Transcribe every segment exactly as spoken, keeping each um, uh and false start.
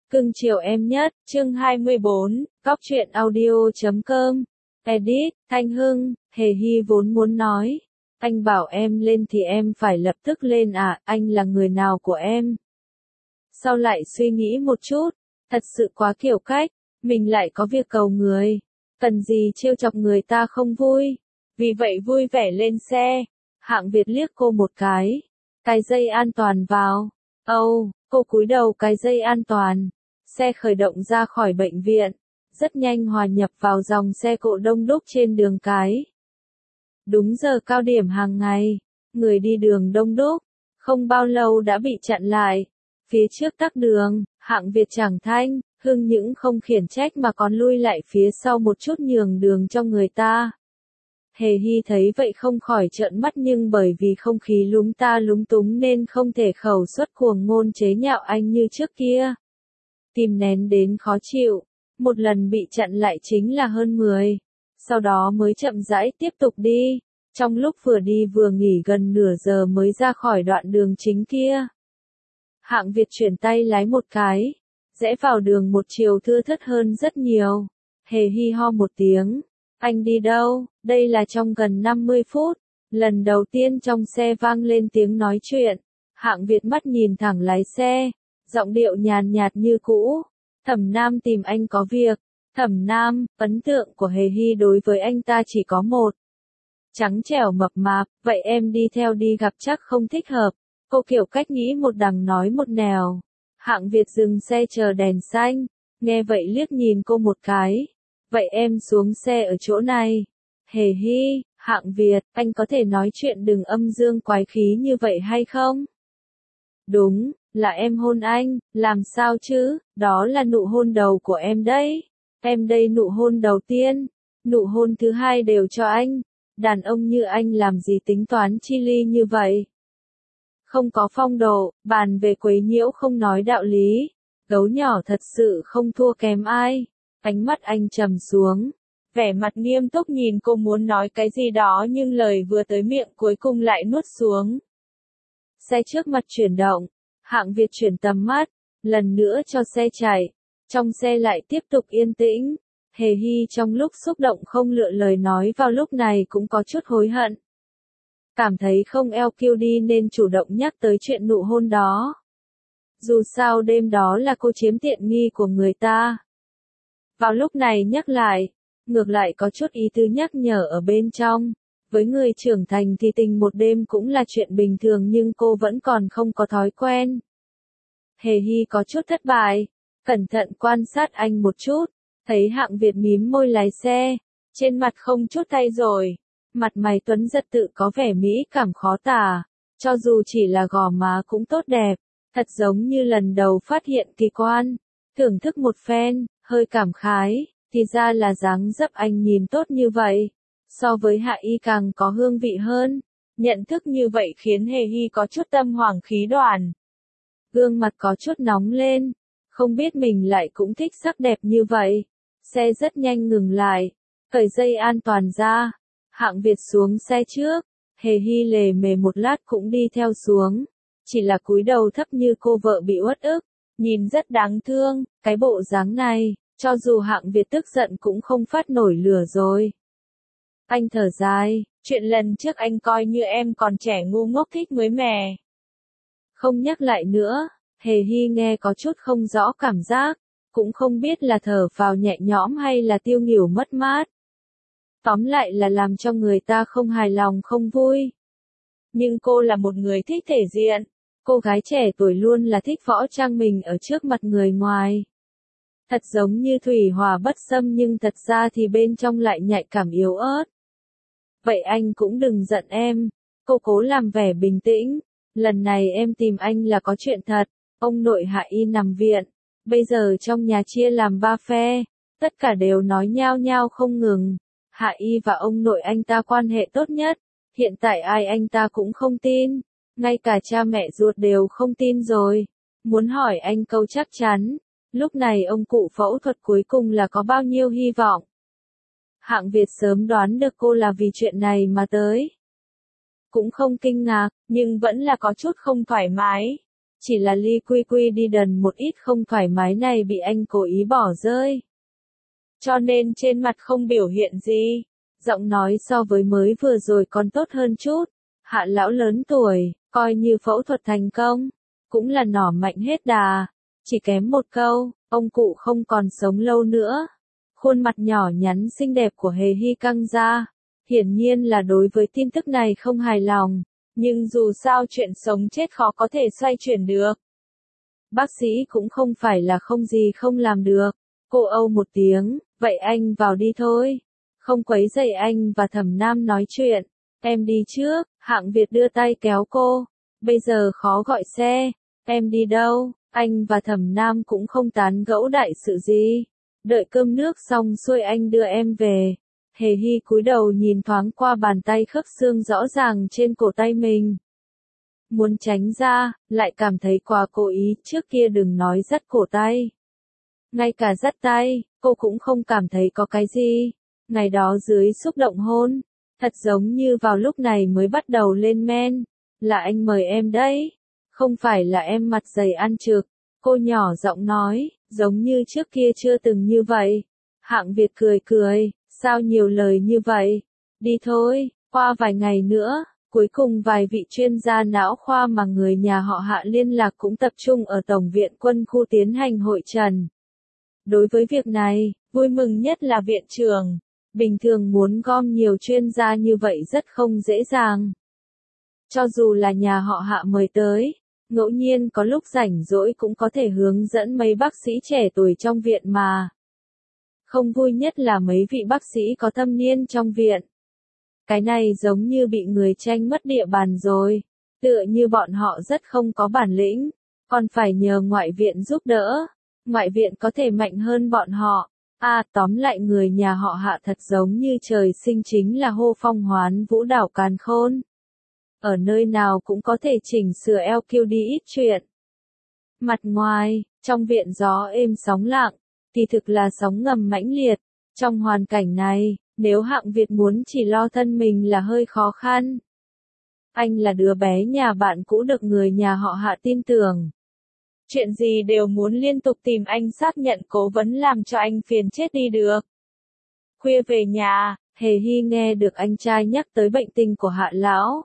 Cưng chiều em nhất, chương hai mươi bốn, góc truyện audio chấm com, edit, Thanh Hưng, Hề Hy vốn muốn nói. Anh bảo em lên thì em phải lập tức lên à, anh là người nào của em? Sau lại suy nghĩ một chút, thật sự quá kiểu cách, mình lại có việc cầu người, cần gì trêu chọc người ta không vui. Vì vậy vui vẻ lên xe, Hạng Việt liếc cô một cái, cài dây an toàn vào. Âu, oh, cô cúi đầu cài dây an toàn. Xe khởi động ra khỏi bệnh viện, rất nhanh hòa nhập vào dòng xe cộ đông đúc trên đường cái. Đúng giờ cao điểm hàng ngày, người đi đường đông đúc, không bao lâu đã bị chặn lại. Phía trước tắc đường, Hạng Việt chẳng thanh, Hưng những không khiển trách mà còn lui lại phía sau một chút nhường đường cho người ta. Hề Hy thấy vậy không khỏi trợn mắt, nhưng bởi vì không khí lúng ta lúng túng nên không thể khẩu xuất cuồng ngôn chế nhạo anh như trước kia. Kìm nén đến khó chịu, một lần bị chặn lại chính là hơn mười, sau đó mới chậm rãi tiếp tục đi, trong lúc vừa đi vừa nghỉ gần nửa giờ mới ra khỏi đoạn đường chính kia. Hạng Việt chuyển tay lái một cái, rẽ vào đường một chiều thưa thớt hơn rất nhiều. Hề Hy ho một tiếng, anh đi đâu? Đây là trong gần năm mươi phút, lần đầu tiên trong xe vang lên tiếng nói chuyện. Hạng Việt mắt nhìn thẳng lái xe, giọng điệu nhàn nhạt như cũ. Thẩm Nam tìm anh có việc. Thẩm Nam, ấn tượng của Hề Hy đối với anh ta chỉ có một. Trắng trẻo mập mạp, vậy em đi theo đi gặp chắc không thích hợp. Cô kiểu cách nghĩ một đằng nói một nẻo. Hạng Việt dừng xe chờ đèn xanh, nghe vậy liếc nhìn cô một cái. Vậy em xuống xe ở chỗ này. Hề Hy, Hạng Việt, anh có thể nói chuyện đừng âm dương quái khí như vậy hay không? Đúng, là em hôn anh, làm sao chứ, đó là nụ hôn đầu của em đấy. Em đây nụ hôn đầu tiên, nụ hôn thứ hai đều cho anh. Đàn ông như anh làm gì tính toán chi ly như vậy? Không có phong độ, bàn về quấy nhiễu không nói đạo lý. Gấu nhỏ thật sự không thua kém ai. Ánh mắt anh trầm xuống, vẻ mặt nghiêm túc nhìn cô muốn nói cái gì đó nhưng lời vừa tới miệng cuối cùng lại nuốt xuống. Xe trước mặt chuyển động, Hạng Việt chuyển tầm mắt, lần nữa cho xe chạy, trong xe lại tiếp tục yên tĩnh. Hề Hy trong lúc xúc động không lựa lời nói vào lúc này cũng có chút hối hận. Cảm thấy không eo kiêu đi nên chủ động nhắc tới chuyện nụ hôn đó. Dù sao đêm đó là cô chiếm tiện nghi của người ta. Vào lúc này nhắc lại, ngược lại có chút ý tứ nhắc nhở ở bên trong. Với người trưởng thành thì tình một đêm cũng là chuyện bình thường nhưng cô vẫn còn không có thói quen. Hề Hy có chút thất bại, cẩn thận quan sát anh một chút, thấy Hạng Việt mím môi lái xe, trên mặt không chút thay rồi, mặt mày tuấn giật tự có vẻ mỹ cảm khó tả, cho dù chỉ là gò má cũng tốt đẹp, thật giống như lần đầu phát hiện kỳ quan, thưởng thức một phen, hơi cảm khái, thì ra là dáng dấp anh nhìn tốt như vậy. So với Hạ Y càng có hương vị hơn. Nhận thức như vậy khiến Hề Hy có chút tâm hoàng khí đoàn. Gương mặt có chút nóng lên. Không biết mình lại cũng thích sắc đẹp như vậy. Xe rất nhanh ngừng lại. Cởi dây an toàn ra. Hạng Việt xuống xe trước. Hề Hy lề mề một lát cũng đi theo xuống. Chỉ là cúi đầu thấp như cô vợ bị uất ức. Nhìn rất đáng thương. Cái bộ dáng này, cho dù Hạng Việt tức giận cũng không phát nổi lửa rồi. Anh thở dài, chuyện lần trước anh coi như em còn trẻ ngu ngốc thích mới mẻ. Không nhắc lại nữa, Hề Hy nghe có chút không rõ cảm giác, cũng không biết là thở vào nhẹ nhõm hay là tiêu nghỉu mất mát. Tóm lại là làm cho người ta không hài lòng không vui. Nhưng cô là một người thích thể diện, cô gái trẻ tuổi luôn là thích võ trang mình ở trước mặt người ngoài. Thật giống như thủy hỏa bất xâm nhưng thật ra thì bên trong lại nhạy cảm yếu ớt. Vậy anh cũng đừng giận em, cô cố làm vẻ bình tĩnh, lần này em tìm anh là có chuyện thật, ông nội Hạ Y nằm viện, bây giờ trong nhà chia làm ba phe, tất cả đều nói nhao nhao không ngừng, Hạ Y và ông nội anh ta quan hệ tốt nhất, hiện tại ai anh ta cũng không tin, ngay cả cha mẹ ruột đều không tin rồi, muốn hỏi anh câu chắc chắn, lúc này ông cụ phẫu thuật cuối cùng là có bao nhiêu hy vọng. Hạng Việt sớm đoán được cô là vì chuyện này mà tới. Cũng không kinh ngạc, nhưng vẫn là có chút không thoải mái. Chỉ là Ly Quy Quy đi đần một ít không thoải mái này bị anh cố ý bỏ rơi. Cho nên trên mặt không biểu hiện gì. Giọng nói so với mới vừa rồi còn tốt hơn chút. Hạ lão lớn tuổi, coi như phẫu thuật thành công. Cũng là nỏ mạnh hết đà. Chỉ kém một câu, ông cụ không còn sống lâu nữa. Khuôn mặt nhỏ nhắn xinh đẹp của Hề Hy căng ra. Hiển nhiên là đối với tin tức này không hài lòng. Nhưng dù sao chuyện sống chết khó có thể xoay chuyển được. Bác sĩ cũng không phải là không gì không làm được. Cô âu một tiếng, vậy anh vào đi thôi. Không quấy rầy anh và Thẩm Nam nói chuyện. Em đi trước, Hạng Việt đưa tay kéo cô. Bây giờ khó gọi xe. Em đi đâu? Anh và Thẩm Nam cũng không tán gẫu đại sự gì. Đợi cơm nước xong xuôi anh đưa em về. Hề Hy cúi đầu nhìn thoáng qua bàn tay khớp xương rõ ràng trên cổ tay mình. Muốn tránh ra, lại cảm thấy quá cố ý, trước kia đừng nói dắt cổ tay. Ngay cả dắt tay, cô cũng không cảm thấy có cái gì. Ngày đó dưới xúc động hôn, thật giống như vào lúc này mới bắt đầu lên men. Là anh mời em đấy, không phải là em mặt dày ăn trực. Cô nhỏ giọng nói, giống như trước kia chưa từng như vậy. Hạng Việt cười cười, sao nhiều lời như vậy? Đi thôi, qua vài ngày nữa, cuối cùng vài vị chuyên gia não khoa mà người nhà họ Hạ liên lạc cũng tập trung ở Tổng viện Quân khu tiến hành hội trần. Đối với việc này, vui mừng nhất là viện trưởng. Bình thường muốn gom nhiều chuyên gia như vậy rất không dễ dàng. Cho dù là nhà họ Hạ mời tới, ngẫu nhiên có lúc rảnh rỗi cũng có thể hướng dẫn mấy bác sĩ trẻ tuổi trong viện mà. Không vui nhất là mấy vị bác sĩ có thâm niên trong viện. Cái này giống như bị người tranh mất địa bàn rồi. Tựa như bọn họ rất không có bản lĩnh, còn phải nhờ ngoại viện giúp đỡ. Ngoại viện có thể mạnh hơn bọn họ. À, tóm lại người nhà họ Hạ thật giống như trời sinh chính là hô phong hoán vũ đảo càn khôn. Ở nơi nào cũng có thể chỉnh sửa eo kiêu đi ít chuyện. Mặt ngoài, trong viện gió êm sóng lặng, kỳ thực là sóng ngầm mãnh liệt. Trong hoàn cảnh này, nếu Hạng Việt muốn chỉ lo thân mình là hơi khó khăn. Anh là đứa bé nhà bạn cũ được người nhà họ Hạ tin tưởng. Chuyện gì đều muốn liên tục tìm anh xác nhận cố vấn làm cho anh phiền chết đi được. Khuya về nhà, Hề Hy nghe được anh trai nhắc tới bệnh tình của Hạ lão.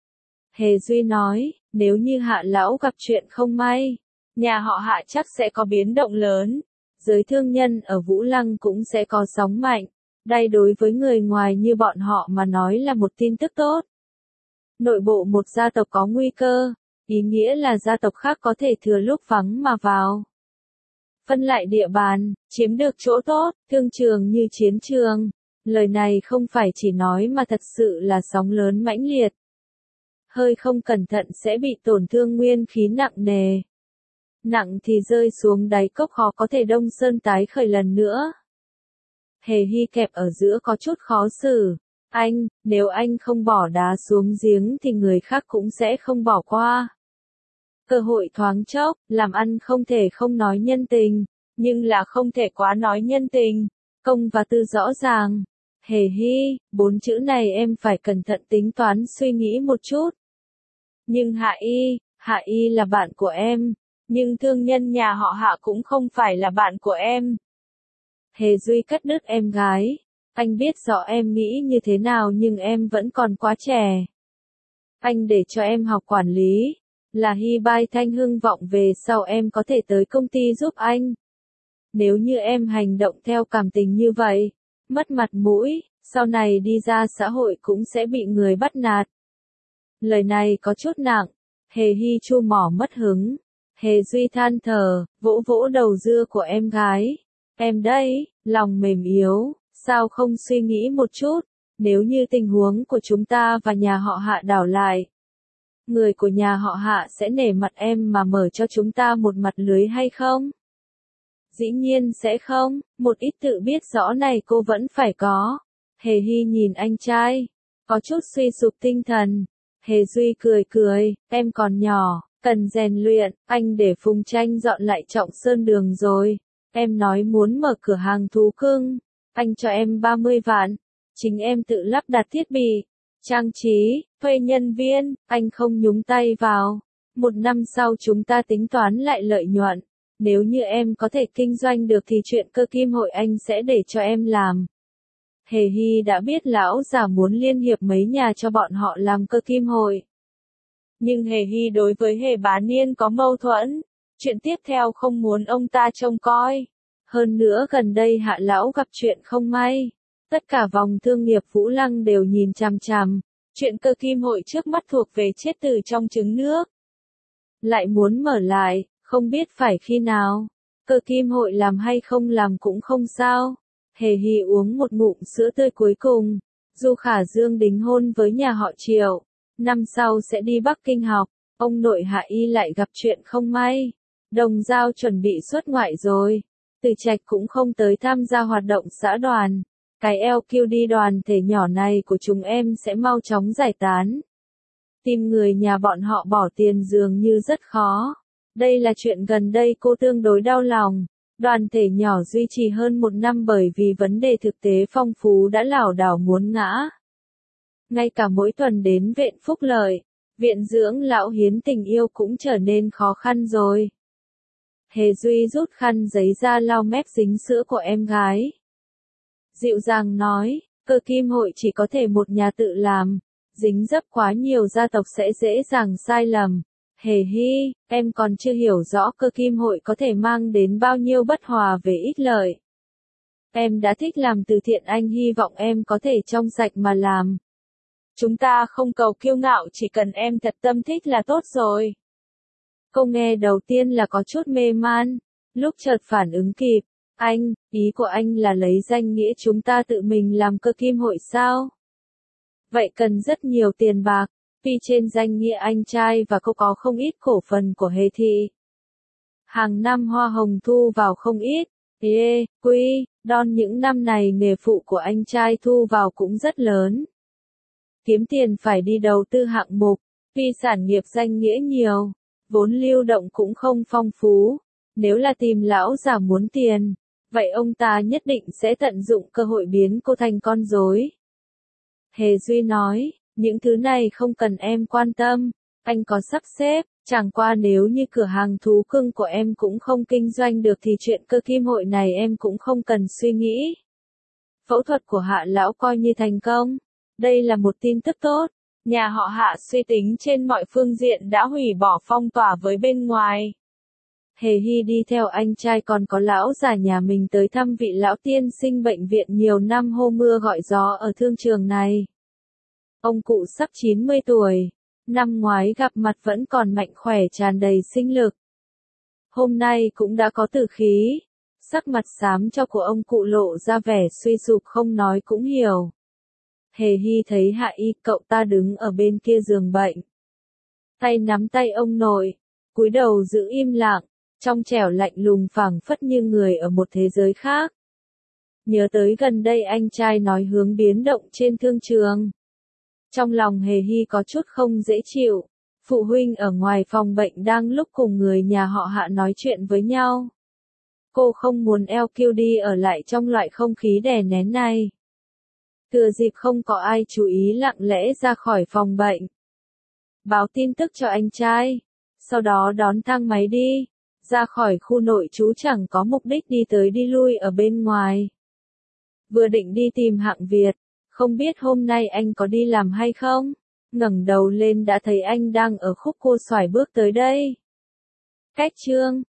Hề Duy nói, nếu như Hạ lão gặp chuyện không may, nhà họ Hạ chắc sẽ có biến động lớn. Giới thương nhân ở Vũ Lăng cũng sẽ có sóng mạnh. Đây đối với người ngoài như bọn họ mà nói là một tin tức tốt. Nội bộ một gia tộc có nguy cơ, ý nghĩa là gia tộc khác có thể thừa lúc vắng mà vào. Phân lại địa bàn, chiếm được chỗ tốt, thương trường như chiến trường. Lời này không phải chỉ nói mà thật sự là sóng lớn mãnh liệt. Hơi không cẩn thận sẽ bị tổn thương nguyên khí nặng nề. Nặng thì rơi xuống đáy cốc khó có thể đông sơn tái khởi lần nữa. Hề Hy kẹp ở giữa có chút khó xử. Anh, nếu anh không bỏ đá xuống giếng thì người khác cũng sẽ không bỏ qua. Cơ hội thoáng chốc, làm ăn không thể không nói nhân tình, nhưng là không thể quá nói nhân tình. Công và tư rõ ràng. Hề Hy, bốn chữ này em phải cẩn thận tính toán suy nghĩ một chút. Nhưng Hạ Y, Hạ Y là bạn của em, nhưng thương nhân nhà họ Hạ cũng không phải là bạn của em. Hề Duy cắt đứt em gái. Anh biết rõ em nghĩ như thế nào nhưng em vẫn còn quá trẻ. Anh để cho em học quản lý, là hy bai thanh hưng vọng về sau em có thể tới công ty giúp anh. Nếu như em hành động theo cảm tình như vậy, mất mặt mũi, sau này đi ra xã hội cũng sẽ bị người bắt nạt. Lời này có chút nặng, Hề Hy chu mỏ mất hứng. Hề Duy than thở, vỗ vỗ đầu dưa của em gái. Em đây, lòng mềm yếu, sao không suy nghĩ một chút, nếu như tình huống của chúng ta và nhà họ Hạ đảo lại. Người của nhà họ Hạ sẽ nể mặt em mà mở cho chúng ta một mặt lưới hay không? Dĩ nhiên sẽ không, một ít tự biết rõ này cô vẫn phải có. Hề Hy nhìn anh trai, có chút suy sụp tinh thần. Hề Duy cười cười, em còn nhỏ, cần rèn luyện, anh để Phùng Tranh dọn lại Trọng Sơn đường rồi. Em nói muốn mở cửa hàng thú cưng, anh cho em ba mươi vạn, chính em tự lắp đặt thiết bị, trang trí, thuê nhân viên, anh không nhúng tay vào. Một năm sau chúng ta tính toán lại lợi nhuận. Nếu như em có thể kinh doanh được thì chuyện cơ kim hội anh sẽ để cho em làm. Hề Hy đã biết lão già muốn liên hiệp mấy nhà cho bọn họ làm cơ kim hội. Nhưng Hề Hy đối với Hề Bá Niên có mâu thuẫn. Chuyện tiếp theo không muốn ông ta trông coi. Hơn nữa gần đây Hạ lão gặp chuyện không may. Tất cả vòng thương nghiệp Vũ Lăng đều nhìn chằm chằm. Chuyện cơ kim hội trước mắt thuộc về chết từ trong trứng nước. Lại muốn mở lại, không biết phải khi nào. Cơ kim hội làm hay không làm cũng không sao. Hề Hy uống một ngụm sữa tươi cuối cùng. Du Khả Dương đính hôn với nhà họ Triệu. Năm sau sẽ đi Bắc Kinh học. Ông nội Hạ Y lại gặp chuyện không may. Đồng Giao chuẩn bị xuất ngoại rồi. Từ Trạch cũng không tới tham gia hoạt động xã đoàn. Cái lờ quy đê đoàn thể nhỏ này của chúng em sẽ mau chóng giải tán. Tìm người nhà bọn họ bỏ tiền dường như rất khó. Đây là chuyện gần đây cô tương đối đau lòng. Đoàn thể nhỏ duy trì hơn một năm bởi vì vấn đề thực tế phong phú đã lảo đảo muốn ngã. Ngay cả mỗi tuần đến viện phúc lợi, viện dưỡng lão hiến tình yêu cũng trở nên khó khăn rồi. Hề Duy rút khăn giấy ra lau mép dính sữa của em gái. Dịu dàng nói, cơ kim hội chỉ có thể một nhà tự làm, dính dấp quá nhiều gia tộc sẽ dễ dàng sai lầm. Hề Hy, em còn chưa hiểu rõ cơ kim hội có thể mang đến bao nhiêu bất hòa về ích lợi. Em đã thích làm từ thiện, anh hy vọng em có thể trong sạch mà làm. Chúng ta không cầu kiêu ngạo, chỉ cần em thật tâm thích là tốt rồi. Câu nghe đầu tiên là có chút mê man, lúc chợt phản ứng kịp. Anh, ý của anh là lấy danh nghĩa chúng ta tự mình làm cơ kim hội sao? Vậy cần rất nhiều tiền bạc, vì trên danh nghĩa anh trai và cô có không ít cổ phần của Hề Thị. Hàng năm hoa hồng thu vào không ít, ê, quy, đon những năm này nghề phụ của anh trai thu vào cũng rất lớn. Kiếm tiền phải đi đầu tư hạng mục, vì sản nghiệp danh nghĩa nhiều, vốn lưu động cũng không phong phú. Nếu là tìm lão già muốn tiền, vậy ông ta nhất định sẽ tận dụng cơ hội biến cô thành con rối. Hề Duy nói, những thứ này không cần em quan tâm, anh có sắp xếp, chẳng qua nếu như cửa hàng thú cưng của em cũng không kinh doanh được thì chuyện cơ kim hội này em cũng không cần suy nghĩ. Phẫu thuật của Hạ lão coi như thành công. Đây là một tin tức tốt. Nhà họ Hạ suy tính trên mọi phương diện đã hủy bỏ phong tỏa với bên ngoài. Hề Hy đi theo anh trai còn có lão già nhà mình tới thăm vị lão tiên sinh bệnh viện nhiều năm hô mưa gọi gió ở thương trường này. Ông cụ sắp chín mươi tuổi, năm ngoái gặp mặt vẫn còn mạnh khỏe tràn đầy sinh lực. Hôm nay cũng đã có tử khí, sắc mặt xám cho của ông cụ lộ ra vẻ suy sụp không nói cũng hiểu. Hề Hy thấy Hạ Y cậu ta đứng ở bên kia giường bệnh. Tay nắm tay ông nội, cúi đầu giữ im lặng, trong trẻo lạnh lùng phảng phất như người ở một thế giới khác. Nhớ tới gần đây anh trai nói hướng biến động trên thương trường. Trong lòng Hề Hy có chút không dễ chịu, phụ huynh ở ngoài phòng bệnh đang lúc cùng người nhà họ Hạ nói chuyện với nhau. Cô không muốn lờ quy đê ở lại trong loại không khí đè nén này. Thừa dịp không có ai chú ý lặng lẽ ra khỏi phòng bệnh. Báo tin tức cho anh trai, sau đó đón thang máy đi, ra khỏi khu nội trú chẳng có mục đích đi tới đi lui ở bên ngoài. Vừa định đi tìm Hạng Việt, không biết hôm nay anh có đi làm hay không, ngẩng đầu lên đã thấy anh đang ở khúc cua xoài bước tới đây. Cách chương